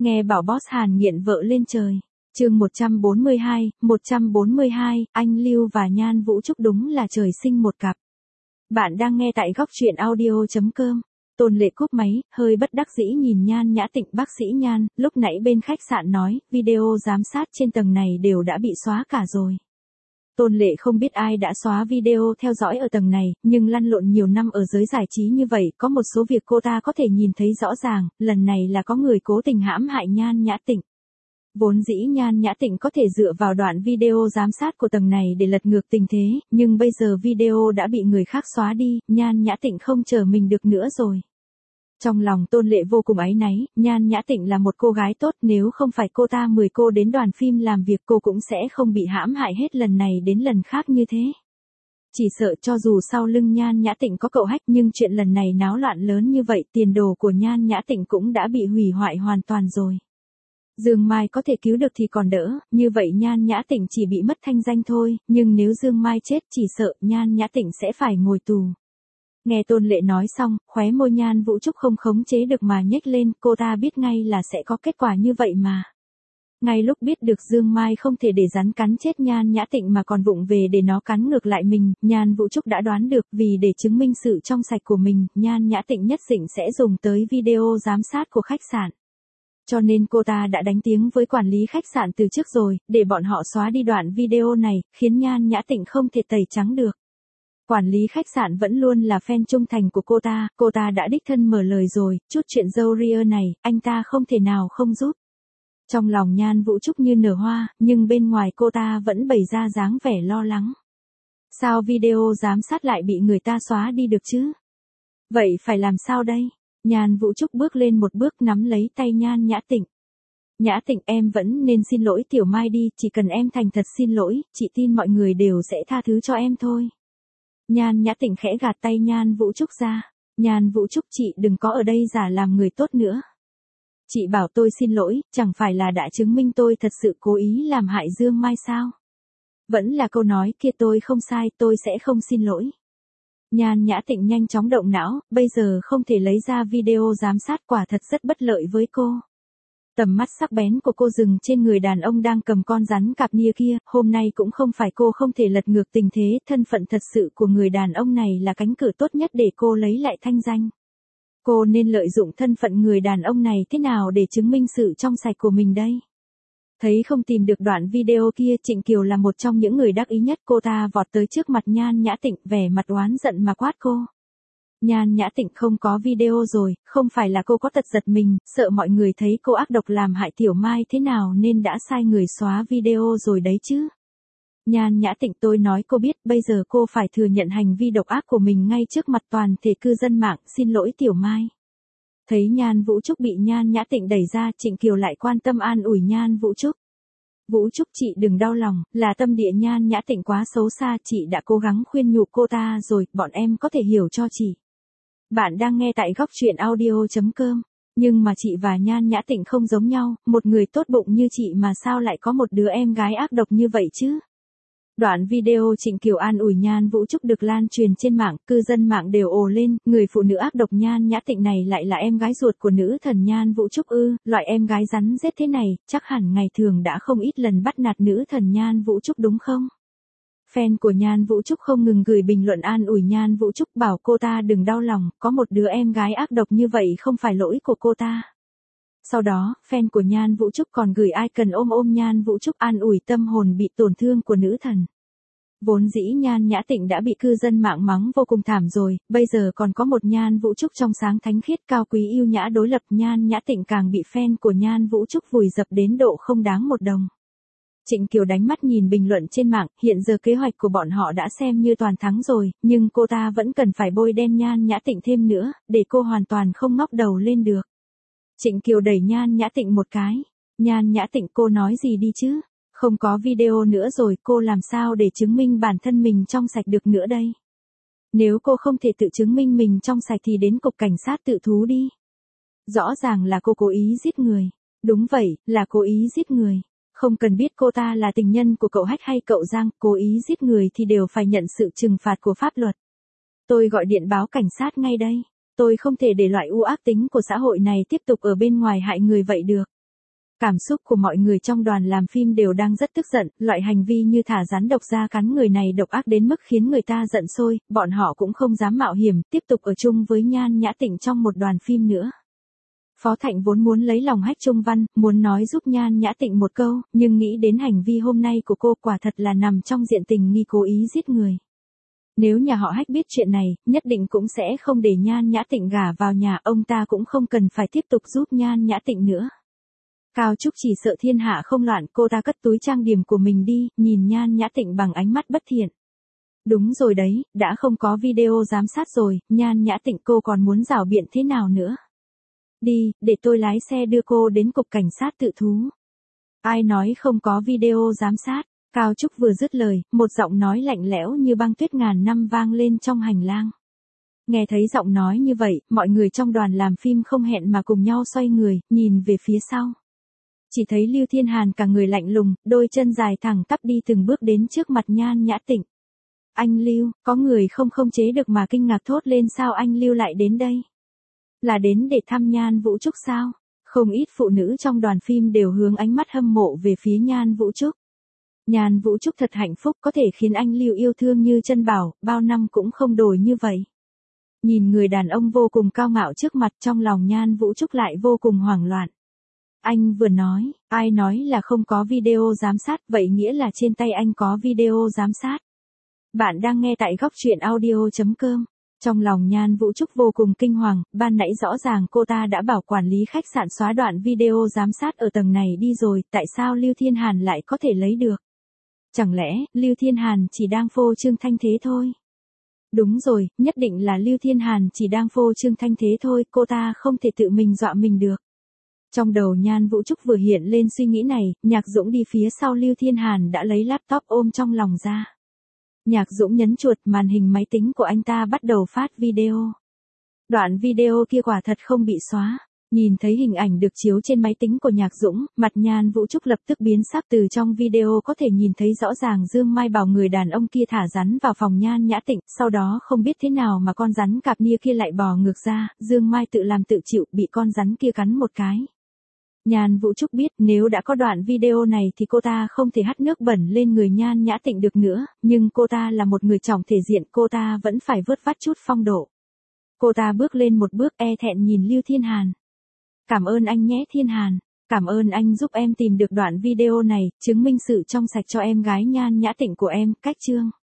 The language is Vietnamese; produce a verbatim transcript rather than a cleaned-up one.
Nghe bảo boss Hàn nghiện vợ lên trời. Chương một trăm bốn mươi hai, một trăm bốn mươi hai, anh Lưu và Nhan Vũ Trúc đúng là trời sinh một cặp. Bạn đang nghe tại góc truyện audio chấm com. Tôn Lệ cúp máy, hơi bất đắc dĩ nhìn Nhan Nhã Tịnh. Bác sĩ Nhan, lúc nãy bên khách sạn nói, video giám sát trên tầng này đều đã bị xóa cả rồi. Tôn Lệ không biết ai đã xóa video theo dõi ở tầng này, nhưng lăn lộn nhiều năm ở giới giải trí như vậy, có một số việc cô ta có thể nhìn thấy rõ ràng, lần này là có người cố tình hãm hại Nhan Nhã Tịnh. Vốn dĩ Nhan Nhã Tịnh có thể dựa vào đoạn video giám sát của tầng này để lật ngược tình thế, nhưng bây giờ video đã bị người khác xóa đi, Nhan Nhã Tịnh không chờ mình được nữa rồi. Trong lòng Tôn Lệ vô cùng áy náy, Nhan Nhã Tịnh là một cô gái tốt, nếu không phải cô ta mời cô đến đoàn phim làm việc cô cũng sẽ không bị hãm hại hết lần này đến lần khác như thế. Chỉ sợ cho dù sau lưng Nhan Nhã Tịnh có cậu hách, nhưng chuyện lần này náo loạn lớn như vậy, tiền đồ của Nhan Nhã Tịnh cũng đã bị hủy hoại hoàn toàn rồi. Dương Mai có thể cứu được thì còn đỡ, như vậy Nhan Nhã Tịnh chỉ bị mất thanh danh thôi, nhưng nếu Dương Mai chết chỉ sợ Nhan Nhã Tịnh sẽ phải ngồi tù. Nghe Tôn Lệ nói xong, khóe môi Nhan Vũ Trúc không khống chế được mà nhếch lên, cô ta biết ngay là sẽ có kết quả như vậy mà. Ngay lúc biết được Dương Mai không thể để rắn cắn chết Nhan Nhã Tịnh mà còn vụng về để nó cắn ngược lại mình, Nhan Vũ Trúc đã đoán được, vì để chứng minh sự trong sạch của mình, Nhan Nhã Tịnh nhất định sẽ dùng tới video giám sát của khách sạn. Cho nên cô ta đã đánh tiếng với quản lý khách sạn từ trước rồi, để bọn họ xóa đi đoạn video này, khiến Nhan Nhã Tịnh không thể tẩy trắng được. Quản lý khách sạn vẫn luôn là fan trung thành của cô ta, cô ta đã đích thân mở lời rồi, chút chuyện dâu ria này, anh ta không thể nào không giúp. Trong lòng Nhan Vũ Trúc như nở hoa, nhưng bên ngoài cô ta vẫn bày ra dáng vẻ lo lắng. Sao video giám sát lại bị người ta xóa đi được chứ? Vậy phải làm sao đây? Nhan Vũ Trúc bước lên một bước nắm lấy tay Nhan Nhã Tịnh. Nhã Tịnh, em vẫn nên xin lỗi Tiểu Mai đi, chỉ cần em thành thật xin lỗi, chị tin mọi người đều sẽ tha thứ cho em thôi. Nhan Nhã Tịnh khẽ gạt tay Nhan Vũ Trúc ra. Nhan Vũ Trúc, chị đừng có ở đây giả làm người tốt nữa. Chị bảo tôi xin lỗi, chẳng phải là đã chứng minh tôi thật sự cố ý làm hại Dương Mai sao? Vẫn là câu nói kia, tôi không sai, tôi sẽ không xin lỗi. Nhan Nhã Tịnh nhanh chóng động não, bây giờ không thể lấy ra video giám sát quả thật rất bất lợi với cô. Tầm mắt sắc bén của cô dừng trên người đàn ông đang cầm con rắn cạp nia kia, hôm nay cũng không phải cô không thể lật ngược tình thế, thân phận thật sự của người đàn ông này là cánh cửa tốt nhất để cô lấy lại thanh danh. Cô nên lợi dụng thân phận người đàn ông này thế nào để chứng minh sự trong sạch của mình đây? Thấy không tìm được đoạn video kia, Trịnh Kiều là một trong những người đắc ý nhất, cô ta vọt tới trước mặt Nhan Nhã Tịnh, vẻ mặt oán giận mà quát cô. Nhan Nhã Tịnh, không có video rồi, không phải là cô có tật giật mình, sợ mọi người thấy cô ác độc làm hại Tiểu Mai thế nào nên đã sai người xóa video rồi đấy chứ. Nhan Nhã Tịnh, tôi nói cô biết, bây giờ cô phải thừa nhận hành vi độc ác của mình ngay trước mặt toàn thể cư dân mạng, xin lỗi Tiểu Mai. Thấy Nhan Vũ Trúc bị Nhan Nhã Tịnh đẩy ra, Trịnh Kiều lại quan tâm an ủi Nhan Vũ Trúc. Vũ Trúc, chị đừng đau lòng, là tâm địa Nhan Nhã Tịnh quá xấu xa, chị đã cố gắng khuyên nhủ cô ta rồi, bọn em có thể hiểu cho chị. Bạn đang nghe tại góc truyện audio chấm com. Nhưng mà chị và Nhan Nhã Tịnh không giống nhau, một người tốt bụng như chị mà sao lại có một đứa em gái ác độc như vậy chứ? Đoạn video Trịnh Kiều an ủi Nhan Vũ Trúc được lan truyền trên mạng, cư dân mạng đều ồ lên, người phụ nữ ác độc Nhan Nhã Tịnh này lại là em gái ruột của nữ thần Nhan Vũ Trúc ư, loại em gái rắn rết thế này, chắc hẳn ngày thường đã không ít lần bắt nạt nữ thần Nhan Vũ Trúc đúng không? Fan của Nhan Vũ Trúc không ngừng gửi bình luận an ủi Nhan Vũ Trúc, bảo cô ta đừng đau lòng, có một đứa em gái ác độc như vậy không phải lỗi của cô ta. Sau đó, fan của Nhan Vũ Trúc còn gửi icon ôm ôm Nhan Vũ Trúc an ủi tâm hồn bị tổn thương của nữ thần. Vốn dĩ Nhan Nhã Tịnh đã bị cư dân mạng mắng vô cùng thảm rồi, bây giờ còn có một Nhan Vũ Trúc trong sáng thánh khiết cao quý yêu nhã đối lập, Nhan Nhã Tịnh càng bị fan của Nhan Vũ Trúc vùi dập đến độ không đáng một đồng. Trịnh Kiều đánh mắt nhìn bình luận trên mạng, hiện giờ kế hoạch của bọn họ đã xem như toàn thắng rồi, nhưng cô ta vẫn cần phải bôi đen Nhan Nhã Tịnh thêm nữa, để cô hoàn toàn không ngóc đầu lên được. Trịnh Kiều đẩy Nhan Nhã Tịnh một cái. Nhan Nhã Tịnh, cô nói gì đi chứ? Không có video nữa rồi, cô làm sao để chứng minh bản thân mình trong sạch được nữa đây? Nếu cô không thể tự chứng minh mình trong sạch thì đến cục cảnh sát tự thú đi. Rõ ràng là cô cố ý giết người. Đúng vậy, là cố ý giết người. Không cần biết cô ta là tình nhân của cậu Hách hay cậu Giang, cố ý giết người thì đều phải nhận sự trừng phạt của pháp luật. Tôi gọi điện báo cảnh sát ngay đây. Tôi không thể để loại u ác tính của xã hội này tiếp tục ở bên ngoài hại người vậy được. Cảm xúc của mọi người trong đoàn làm phim đều đang rất tức giận, loại hành vi như thả rắn độc ra cắn người này độc ác đến mức khiến người ta giận sôi, bọn họ cũng không dám mạo hiểm, tiếp tục ở chung với Nhan Nhã Tịnh trong một đoàn phim nữa. Phó Thạnh vốn muốn lấy lòng Hách Trung Văn, muốn nói giúp Nhan Nhã Tịnh một câu, nhưng nghĩ đến hành vi hôm nay của cô quả thật là nằm trong diện tình nghi cố ý giết người. Nếu nhà họ Hách biết chuyện này, nhất định cũng sẽ không để Nhan Nhã Tịnh gả vào nhà, ông ta cũng không cần phải tiếp tục giúp Nhan Nhã Tịnh nữa. Cao Trúc chỉ sợ thiên hạ không loạn, cô ta cất túi trang điểm của mình đi, nhìn Nhan Nhã Tịnh bằng ánh mắt bất thiện. Đúng rồi đấy, đã không có video giám sát rồi, Nhan Nhã Tịnh cô còn muốn rảo biện thế nào nữa. Đi, để tôi lái xe đưa cô đến cục cảnh sát tự thú. Ai nói không có video giám sát? Cao Trúc vừa dứt lời, một giọng nói lạnh lẽo như băng tuyết ngàn năm vang lên trong hành lang. Nghe thấy giọng nói như vậy, mọi người trong đoàn làm phim không hẹn mà cùng nhau xoay người, nhìn về phía sau. Chỉ thấy Lưu Thiên Hàn cả người lạnh lùng, đôi chân dài thẳng tắp đi từng bước đến trước mặt Nhan Nhã Tịnh. Anh Lưu, có người không khống chế được mà kinh ngạc thốt lên, sao anh Lưu lại đến đây? Là đến để thăm Nhan Vũ Trúc sao? Không ít phụ nữ trong đoàn phim đều hướng ánh mắt hâm mộ về phía Nhan Vũ Trúc. Nhan Vũ Trúc thật hạnh phúc, có thể khiến anh Lưu yêu thương như chân bảo, bao năm cũng không đổi như vậy. Nhìn người đàn ông vô cùng cao ngạo trước mặt, trong lòng Nhan Vũ Trúc lại vô cùng hoảng loạn. Anh vừa nói, ai nói là không có video giám sát, vậy nghĩa là trên tay anh có video giám sát. Bạn đang nghe tại góc truyện audio chấm com. Trong lòng Nhan Vũ Trúc vô cùng kinh hoàng, ban nãy rõ ràng cô ta đã bảo quản lý khách sạn xóa đoạn video giám sát ở tầng này đi rồi, tại sao Lưu Thiên Hàn lại có thể lấy được? Chẳng lẽ, Lưu Thiên Hàn chỉ đang phô trương thanh thế thôi? Đúng rồi, nhất định là Lưu Thiên Hàn chỉ đang phô trương thanh thế thôi, cô ta không thể tự mình dọa mình được. Trong đầu Nhan Vũ Trúc vừa hiện lên suy nghĩ này, Nhạc Dũng đi phía sau Lưu Thiên Hàn đã lấy laptop ôm trong lòng ra. Nhạc Dũng nhấn chuột, màn hình máy tính của anh ta bắt đầu phát video. Đoạn video kia quả thật không bị xóa. Nhìn thấy hình ảnh được chiếu trên máy tính của Nhạc Dũng, mặt Nhan Vũ Trúc lập tức biến sắc. Từ trong video có thể nhìn thấy rõ ràng Dương Mai bảo người đàn ông kia thả rắn vào phòng Nhan Nhã Tịnh, sau đó không biết thế nào mà con rắn cạp nia kia lại bò ngược ra, Dương Mai tự làm tự chịu, bị con rắn kia cắn một cái. Nhan Vũ Trúc biết nếu đã có đoạn video này thì cô ta không thể hắt nước bẩn lên người Nhan Nhã Tịnh được nữa, nhưng cô ta là một người trọng thể diện, cô ta vẫn phải vớt vát chút phong độ. Cô ta bước lên một bước e thẹn nhìn Lưu Thiên Hàn. Cảm ơn anh nhé Thiên Hàn, cảm ơn anh giúp em tìm được đoạn video này, chứng minh sự trong sạch cho em gái Nhan Nhã Tịnh của em, cách chương.